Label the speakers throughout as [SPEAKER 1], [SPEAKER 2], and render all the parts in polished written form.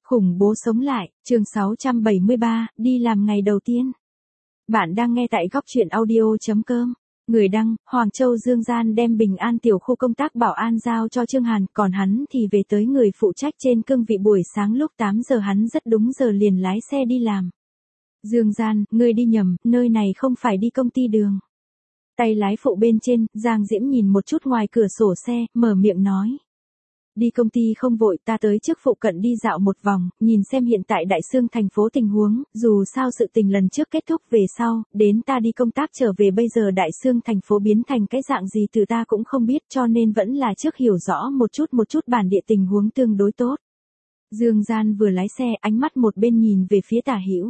[SPEAKER 1] Khủng bố sống lại, chương 673, đi làm ngày đầu tiên. Bạn đang nghe tại góc truyện audio.com. Người đăng, Hoàng Châu Dương Gian đem Bình An tiểu khu công tác bảo an giao cho Trương Hàn, còn hắn thì về tới người phụ trách trên cương vị. Buổi sáng lúc 8 giờ hắn rất đúng giờ liền lái xe đi làm. Dương Gian, ngươi đi nhầm, nơi này không phải đi công ty đường. Tay lái phụ bên trên, Giang Diễm nhìn một chút ngoài cửa sổ xe, mở miệng nói. Đi công ty không vội, ta tới trước phụ cận đi dạo một vòng, nhìn xem hiện tại Đại Xương thành phố tình huống, dù sao sự tình lần trước kết thúc về sau, đến ta đi công tác trở về bây giờ Đại Xương thành phố biến thành cái dạng gì từ ta cũng không biết, cho nên vẫn là trước hiểu rõ một chút bản địa tình huống tương đối tốt. Dương Gian vừa lái xe, ánh mắt một bên nhìn về phía Tả Hữu.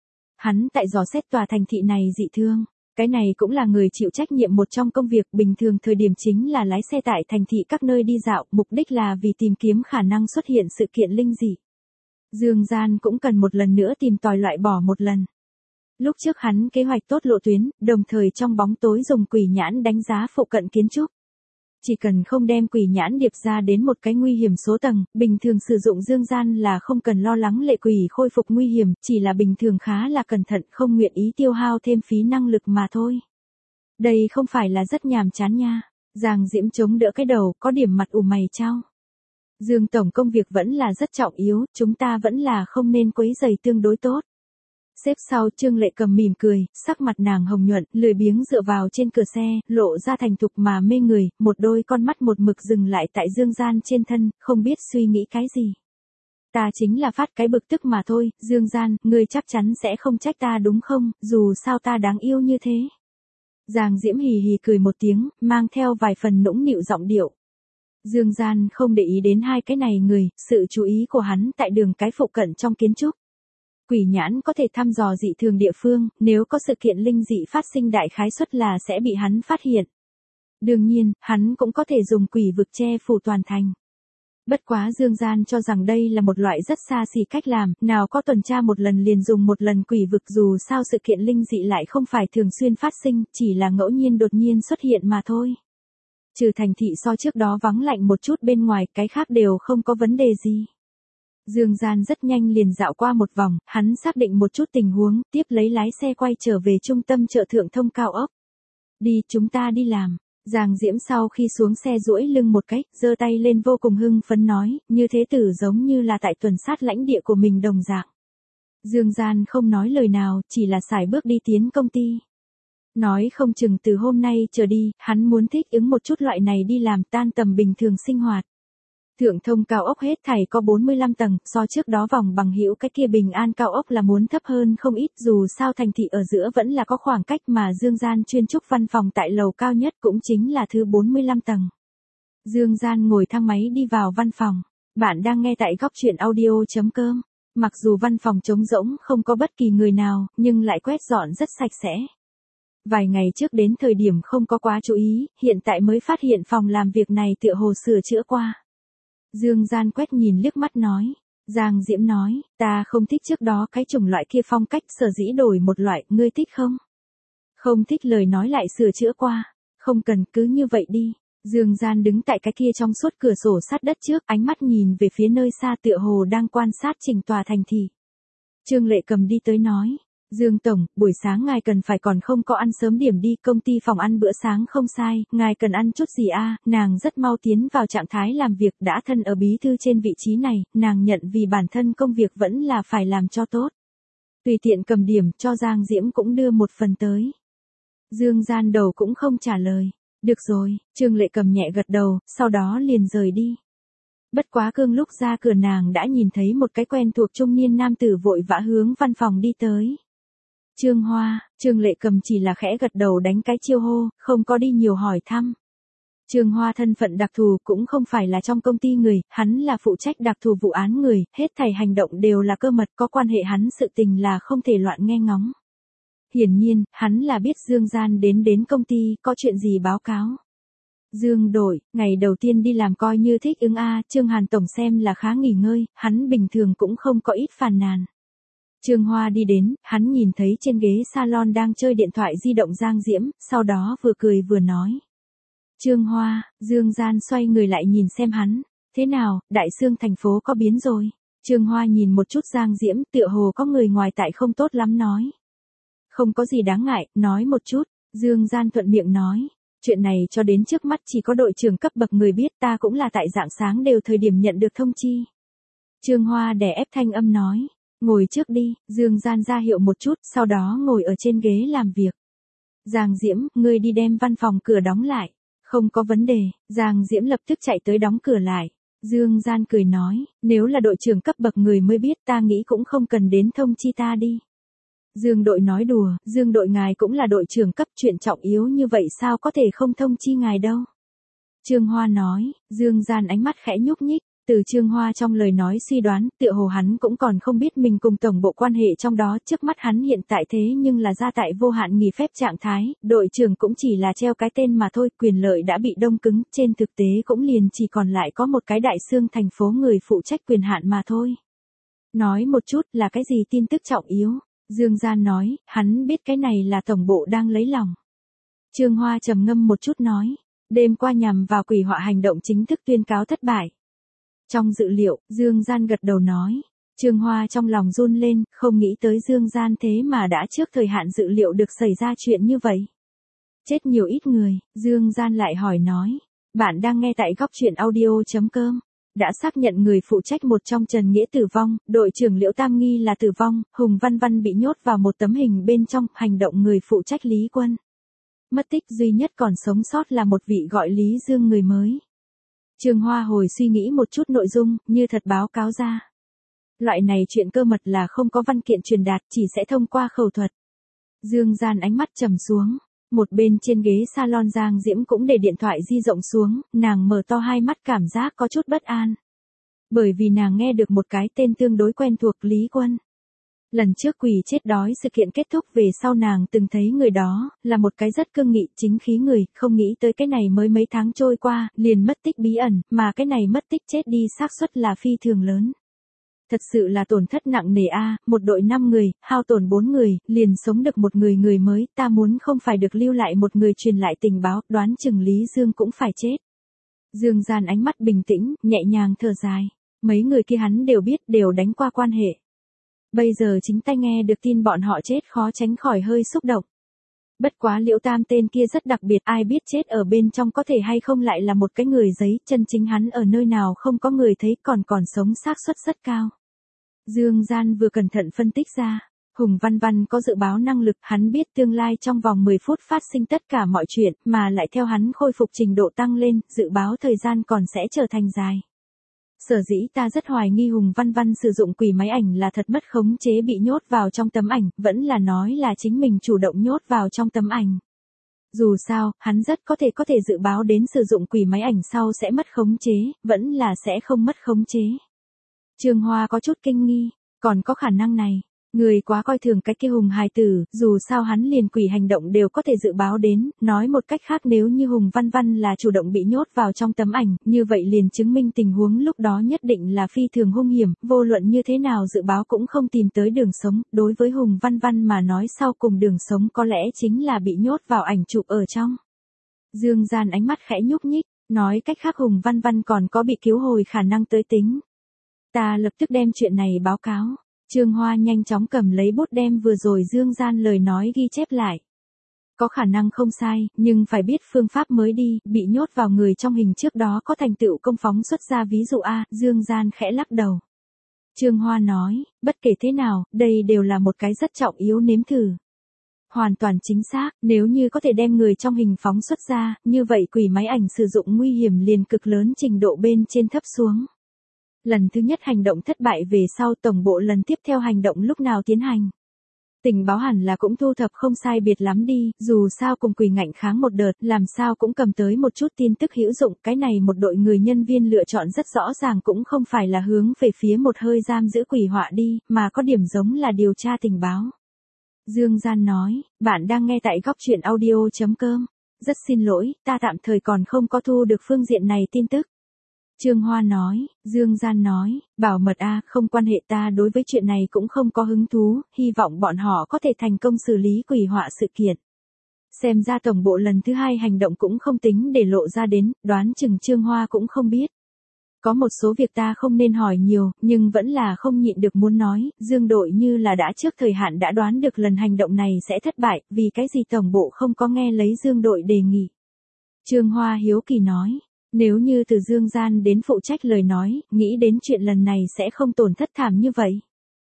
[SPEAKER 1] Hắn tại dò xét tòa thành thị này dị thương. Cái này cũng là người chịu trách nhiệm một trong công việc, bình thường thời điểm chính là lái xe tại thành thị các nơi đi dạo, mục đích là vì tìm kiếm khả năng xuất hiện sự kiện linh dị. Dương Gian cũng cần một lần nữa tìm tòi loại bỏ một lần. Lúc trước hắn kế hoạch tốt lộ tuyến, đồng thời trong bóng tối dùng quỷ nhãn đánh giá phụ cận kiến trúc. Chỉ cần không đem quỷ nhãn điệp ra đến một cái nguy hiểm số tầng, bình thường sử dụng Dương Gian là không cần lo lắng lệ quỷ khôi phục nguy hiểm, chỉ là bình thường khá là cẩn thận, không nguyện ý tiêu hao thêm phí năng lực mà thôi. Đây không phải là rất nhàm chán nha. Giang Diễm chống đỡ cái đầu, có điểm mặt ủ mày chau. Dương tổng, công việc vẫn là rất trọng yếu, chúng ta vẫn là không nên quấy rầy tương đối tốt. Xếp sau Trương Lệ Cầm mỉm cười, sắc mặt nàng hồng nhuận, lười biếng dựa vào trên cửa xe, lộ ra thành thục mà mê người, một đôi con mắt một mực dừng lại tại Dương Gian trên thân, không biết suy nghĩ cái gì. Ta chính là phát cái bực tức mà thôi, Dương Gian, ngươi chắc chắn sẽ không trách ta đúng không, dù sao ta đáng yêu như thế. Giang Diễm hì hì cười một tiếng, mang theo vài phần nũng nịu giọng điệu. Dương Gian không để ý đến hai cái này người, sự chú ý của hắn tại đường cái phụ cận trong kiến trúc. Quỷ nhãn có thể thăm dò dị thường địa phương, nếu có sự kiện linh dị phát sinh đại khái suất là sẽ bị hắn phát hiện. Đương nhiên, hắn cũng có thể dùng quỷ vực che phủ toàn thành. Bất quá Dương Gian cho rằng đây là một loại rất xa xỉ cách làm, nào có tuần tra một lần liền dùng một lần quỷ vực, dù sao sự kiện linh dị lại không phải thường xuyên phát sinh, chỉ là ngẫu nhiên đột nhiên xuất hiện mà thôi. Trừ thành thị so trước đó vắng lạnh một chút bên ngoài, cái khác đều không có vấn đề gì. Dương Gian rất nhanh liền dạo qua một vòng, hắn xác định một chút tình huống, tiếp lấy lái xe quay trở về trung tâm chợ Thượng Thông cao ốc. Đi, chúng ta đi làm. Giang Diễm sau khi xuống xe duỗi lưng một cách, giơ tay lên vô cùng hưng phấn nói, như thế tử giống như là tại tuần sát lãnh địa của mình đồng dạng. Dương Gian không nói lời nào, chỉ là sải bước đi tiến công ty. Nói không chừng từ hôm nay trở đi, hắn muốn thích ứng một chút loại này đi làm tan tầm bình thường sinh hoạt. Thượng Thông cao ốc hết thảy có 45 tầng, so trước đó vòng bằng hữu cái kia Bình An cao ốc là muốn thấp hơn không ít, dù sao thành thị ở giữa vẫn là có khoảng cách, mà Dương Gian chuyên trúc văn phòng tại lầu cao nhất cũng chính là thứ 45 tầng. Dương Gian ngồi thang máy đi vào văn phòng. Bạn đang nghe tại góc truyện audio.com. Mặc dù văn phòng trống rỗng không có bất kỳ người nào, nhưng lại quét dọn rất sạch sẽ. Vài ngày trước đến thời điểm không có quá chú ý, hiện tại mới phát hiện phòng làm việc này tựa hồ sửa chữa qua. Dương Gian quét nhìn liếc mắt nói. Giang Diễm nói, ta không thích trước đó cái chủng loại kia phong cách, sở dĩ đổi một loại, ngươi thích không? Không thích lời nói lại sửa chữa qua. Không cần, cứ như vậy đi. Dương Gian đứng tại cái kia trong suốt cửa sổ sát đất trước, ánh mắt nhìn về phía nơi xa tựa hồ đang quan sát chỉnh tòa thành thị. Trương Lệ Cầm đi tới nói. Dương tổng, buổi sáng ngài cần phải còn không có ăn sớm điểm đi, công ty phòng ăn bữa sáng không sai, ngài cần ăn chút gì a? Nàng rất mau tiến vào trạng thái làm việc, đã thân ở bí thư trên vị trí này, nàng nhận vì bản thân công việc vẫn là phải làm cho tốt. Tùy tiện cầm điểm, cho Giang Diễm cũng đưa một phần tới. Dương Gian đầu cũng không trả lời. Được rồi, Trương Lệ Cầm nhẹ gật đầu, sau đó liền rời đi. Bất quá cương lúc ra cửa nàng đã nhìn thấy một cái quen thuộc trung niên nam tử vội vã hướng văn phòng đi tới. Trương Hoa, Trương Lệ Cầm chỉ là khẽ gật đầu đánh cái chiêu hô, không có đi nhiều hỏi thăm. Trương Hoa thân phận đặc thù cũng không phải là trong công ty người, hắn là phụ trách đặc thù vụ án người, hết thảy hành động đều là cơ mật, có quan hệ hắn sự tình là không thể loạn nghe ngóng. Hiển nhiên, hắn là biết Dương Gian đến công ty, có chuyện gì báo cáo. Dương đội, ngày đầu tiên đi làm coi như thích ứng a, Trương Hàn tổng xem là khá nghỉ ngơi, hắn bình thường cũng không có ít phàn nàn. Trương Hoa đi đến, hắn nhìn thấy trên ghế salon đang chơi điện thoại di động Giang Diễm, sau đó vừa cười vừa nói. Trương Hoa, Dương Gian xoay người lại nhìn xem hắn. Thế nào, Đại Xương thành phố có biến rồi. Trương Hoa nhìn một chút Giang Diễm, tựa hồ có người ngoài tại không tốt lắm nói. Không có gì đáng ngại, nói một chút, Dương Gian thuận miệng nói. Chuyện này cho đến trước mắt chỉ có đội trưởng cấp bậc người biết, ta cũng là tại rạng sáng đều thời điểm nhận được thông chi. Trương Hoa đè ép thanh âm nói. Ngồi trước đi, Dương Gian ra hiệu một chút, sau đó ngồi ở trên ghế làm việc. Giang Diễm, ngươi đi đem văn phòng cửa đóng lại. Không có vấn đề, Giang Diễm lập tức chạy tới đóng cửa lại. Dương Gian cười nói, nếu là đội trưởng cấp bậc người mới biết ta nghĩ cũng không cần đến thông chi ta đi. Dương đội nói đùa, Dương đội ngài cũng là đội trưởng cấp, chuyện trọng yếu như vậy sao có thể không thông chi ngài đâu. Trương Hoa nói, Dương Gian ánh mắt khẽ nhúc nhích, từ Trương Hoa trong lời nói suy đoán, tựa hồ hắn cũng còn không biết mình cùng tổng bộ quan hệ trong đó, trước mắt hắn hiện tại thế nhưng là ra tại vô hạn nghỉ phép trạng thái, đội trưởng cũng chỉ là treo cái tên mà thôi, quyền lợi đã bị đông cứng, trên thực tế cũng liền chỉ còn lại có một cái đại xương thành phố người phụ trách quyền hạn mà thôi. Nói một chút là cái gì tin tức trọng yếu? Dương Gian nói, hắn biết cái này là tổng bộ đang lấy lòng. Trương Hoa trầm ngâm một chút nói, đêm qua nhằm vào quỷ họa hành động chính thức tuyên cáo thất bại. Trong dự liệu, Dương Gian gật đầu nói, Trương Hoa trong lòng run lên, không nghĩ tới Dương Gian thế mà đã trước thời hạn dự liệu được xảy ra chuyện như vậy. Chết nhiều ít người, Dương Gian lại hỏi nói, bạn đang nghe tại góc truyện audio.com. Đã xác nhận người phụ trách một trong Trần Nghĩa tử vong, đội trưởng Liễu Tam nghi là tử vong, Hùng Văn Văn bị nhốt vào một tấm hình bên trong, hành động người phụ trách Lý Quân. Mất tích duy nhất còn sống sót là một vị gọi Lý Dương người mới. Trương Hoa hồi suy nghĩ một chút nội dung, như thật báo cáo ra. Loại này chuyện cơ mật là không có văn kiện truyền đạt, chỉ sẽ thông qua khẩu thuật. Dương Gian ánh mắt trầm xuống. Một bên trên ghế salon Giang Diễm cũng để điện thoại di rộng xuống, nàng mở to hai mắt cảm giác có chút bất an. Bởi vì nàng nghe được một cái tên tương đối quen thuộc Lý Quân. Lần trước quỷ chết đói sự kiện kết thúc về sau nàng từng thấy người đó, là một cái rất cương nghị chính khí người, không nghĩ tới cái này mới mấy tháng trôi qua, liền mất tích bí ẩn, mà cái này mất tích chết đi xác suất là phi thường lớn. Thật sự là tổn thất nặng nề a, một đội 5 người, hao tổn 4 người, liền sống được một người mới, ta muốn không phải được lưu lại một người truyền lại tình báo, đoán chừng Lý Dương cũng phải chết. Dương Gian ánh mắt bình tĩnh, nhẹ nhàng thở dài, mấy người kia hắn đều biết, đều đánh qua quan hệ. Bây giờ chính tay nghe được tin bọn họ chết khó tránh khỏi hơi xúc động. Bất quá Liễu Tam tên kia rất đặc biệt, ai biết chết ở bên trong có thể hay không lại là một cái người giấy, chân chính hắn ở nơi nào không có người thấy, còn sống xác suất rất cao. Dương Gian vừa cẩn thận phân tích ra, Hùng Văn Văn có dự báo năng lực, hắn biết tương lai trong vòng 10 phút phát sinh tất cả mọi chuyện, mà lại theo hắn khôi phục trình độ tăng lên, dự báo thời gian còn sẽ trở thành dài. Sở dĩ ta rất hoài nghi Hùng Văn Văn sử dụng quỷ máy ảnh là thật mất khống chế bị nhốt vào trong tấm ảnh, vẫn là nói là chính mình chủ động nhốt vào trong tấm ảnh. Dù sao, hắn rất có thể dự báo đến sử dụng quỷ máy ảnh sau sẽ mất khống chế, vẫn là sẽ không mất khống chế. Trương Hoa có chút kinh nghi, còn có khả năng này. Người quá coi thường cái kia Hùng hài tử, dù sao hắn liền quỷ hành động đều có thể dự báo đến, nói một cách khác nếu như Hùng Văn Văn là chủ động bị nhốt vào trong tấm ảnh, như vậy liền chứng minh tình huống lúc đó nhất định là phi thường hung hiểm, vô luận như thế nào dự báo cũng không tìm tới đường sống, đối với Hùng Văn Văn mà nói sau cùng đường sống có lẽ chính là bị nhốt vào ảnh chụp ở trong. Dương Gian ánh mắt khẽ nhúc nhích, nói cách khác Hùng Văn Văn còn có bị cứu hồi khả năng tới tính. Ta lập tức đem chuyện này báo cáo. Trương Hoa nhanh chóng cầm lấy bút đem vừa rồi Dương Gian lời nói ghi chép lại. Có khả năng không sai, nhưng phải biết phương pháp mới đi, bị nhốt vào người trong hình trước đó có thành tựu công phóng xuất ra ví dụ A, Dương Gian khẽ lắc đầu. Trương Hoa nói, bất kể thế nào, đây đều là một cái rất trọng yếu nếm thử. Hoàn toàn chính xác, nếu như có thể đem người trong hình phóng xuất ra, như vậy quỷ máy ảnh sử dụng nguy hiểm liền cực lớn trình độ bên trên thấp xuống. Lần thứ nhất hành động thất bại về sau tổng bộ lần tiếp theo hành động lúc nào tiến hành. Tình báo hẳn là cũng thu thập không sai biệt lắm đi, dù sao cùng quỷ ngạnh kháng một đợt, làm sao cũng cầm tới một chút tin tức hữu dụng, cái này một đội người nhân viên lựa chọn rất rõ ràng cũng không phải là hướng về phía một hơi giam giữ quỷ họa đi, mà có điểm giống là điều tra tình báo. Dương Gian nói, bạn đang nghe tại góc truyện audio.com. Rất xin lỗi, ta tạm thời còn không có thu được phương diện này tin tức. Trương Hoa nói, Dương Gian nói, bảo mật a, không quan hệ, ta đối với chuyện này cũng không có hứng thú, hy vọng bọn họ có thể thành công xử lý quỷ họa sự kiện. Xem ra tổng bộ lần thứ 2 hành động cũng không tính để lộ ra đến, đoán chừng Trương Hoa cũng không biết. Có một số việc ta không nên hỏi nhiều, nhưng vẫn là không nhịn được muốn nói, Dương đội như là đã trước thời hạn đã đoán được lần hành động này sẽ thất bại, vì cái gì tổng bộ không có nghe lấy Dương đội đề nghị. Trương Hoa hiếu kỳ nói, nếu như từ Dương Gian đến phụ trách lời nói, nghĩ đến chuyện lần này sẽ không tổn thất thảm như vậy.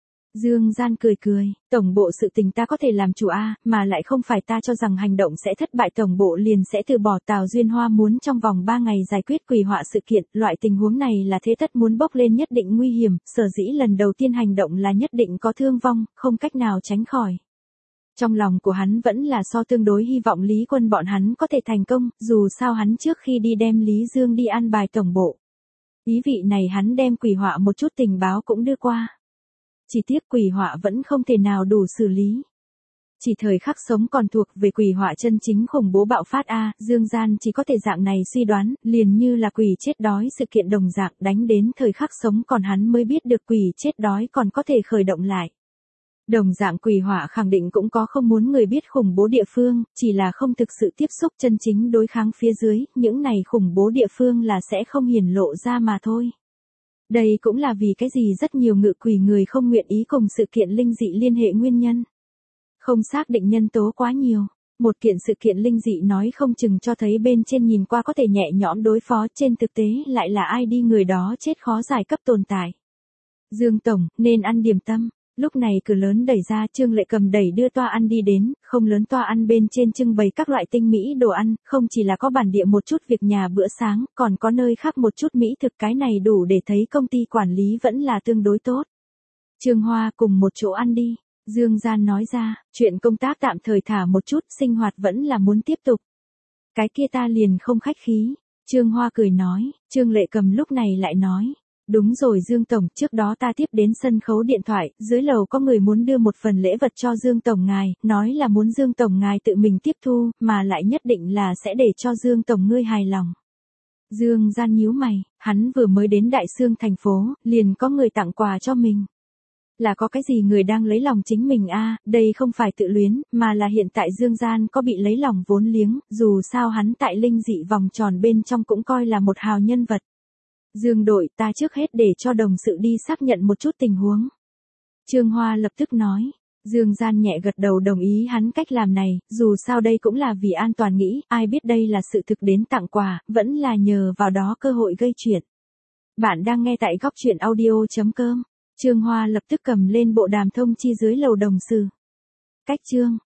[SPEAKER 1] Dương Gian cười cười, tổng bộ sự tình ta có thể làm chủ mà lại không phải ta cho rằng hành động sẽ thất bại tổng bộ liền sẽ từ bỏ. Tào Duyên Hoa muốn trong vòng 3 ngày giải quyết quỷ họa sự kiện, loại tình huống này là thế tất muốn bốc lên nhất định nguy hiểm, sở dĩ lần đầu tiên hành động là nhất định có thương vong, không cách nào tránh khỏi. Trong lòng của hắn vẫn là tương đối hy vọng Lý Quân bọn hắn có thể thành công, dù sao hắn trước khi đi đem Lý Dương đi an bài tổng bộ. Ý vị này hắn đem quỷ họa một chút tình báo cũng đưa qua. Chỉ tiếc quỷ họa vẫn không thể nào đủ xử lý. Chỉ thời khắc sống còn thuộc về quỷ họa chân chính khủng bố bạo phát Dương Gian chỉ có thể dạng này suy đoán, liền như là quỷ chết đói sự kiện đồng dạng đánh đến thời khắc sống còn hắn mới biết được quỷ chết đói còn có thể khởi động lại. Đồng dạng quỷ họa khẳng định cũng có không muốn người biết khủng bố địa phương, chỉ là không thực sự tiếp xúc chân chính đối kháng phía dưới, những này khủng bố địa phương là sẽ không hiển lộ ra mà thôi. Đây cũng là vì cái gì rất nhiều ngự quỷ người không nguyện ý cùng sự kiện linh dị liên hệ nguyên nhân. Không xác định nhân tố quá nhiều. Một kiện sự kiện linh dị nói không chừng cho thấy bên trên nhìn qua có thể nhẹ nhõm đối phó, trên thực tế lại là ai đi người đó chết khó giải cấp tồn tại. Dương Tổng, nên ăn điểm tâm. Lúc này cửa lớn đẩy ra, Trương Lệ Cầm đẩy đưa toa ăn đi đến, không lớn toa ăn bên trên trưng bày các loại tinh mỹ đồ ăn, không chỉ là có bản địa một chút việc nhà bữa sáng, còn có nơi khác một chút mỹ thực, cái này đủ để thấy công ty quản lý vẫn là tương đối tốt. Trương Hoa cùng một chỗ ăn đi, Dương Gian nói ra, chuyện công tác tạm thời thả một chút, sinh hoạt vẫn là muốn tiếp tục. Cái kia ta liền không khách khí, Trương Hoa cười nói, Trương Lệ Cầm lúc này lại nói. Đúng rồi Dương Tổng, trước đó ta tiếp đến sân khấu điện thoại, dưới lầu có người muốn đưa một phần lễ vật cho Dương Tổng ngài, nói là muốn Dương Tổng ngài tự mình tiếp thu, mà lại nhất định là sẽ để cho Dương Tổng ngươi hài lòng. Dương Gian nhíu mày, hắn vừa mới đến Đại Xương thành phố, liền có người tặng quà cho mình. Là có cái gì người đang lấy lòng chính mình đây không phải tự luyến, mà là hiện tại Dương Gian có bị lấy lòng vốn liếng, dù sao hắn tại linh dị vòng tròn bên trong cũng coi là một hào nhân vật. Dương đội, ta trước hết để cho đồng sự đi xác nhận một chút tình huống. Trương Hoa lập tức nói. Dương Gian nhẹ gật đầu đồng ý hắn cách làm này, dù sao đây cũng là vì an toàn nghĩ, ai biết đây là sự thực đến tặng quà, vẫn là nhờ vào đó cơ hội gây chuyện. Bạn đang nghe tại góc truyện audio.com. Trương Hoa lập tức cầm lên bộ đàm thông chi dưới lầu đồng sự. Cách chương.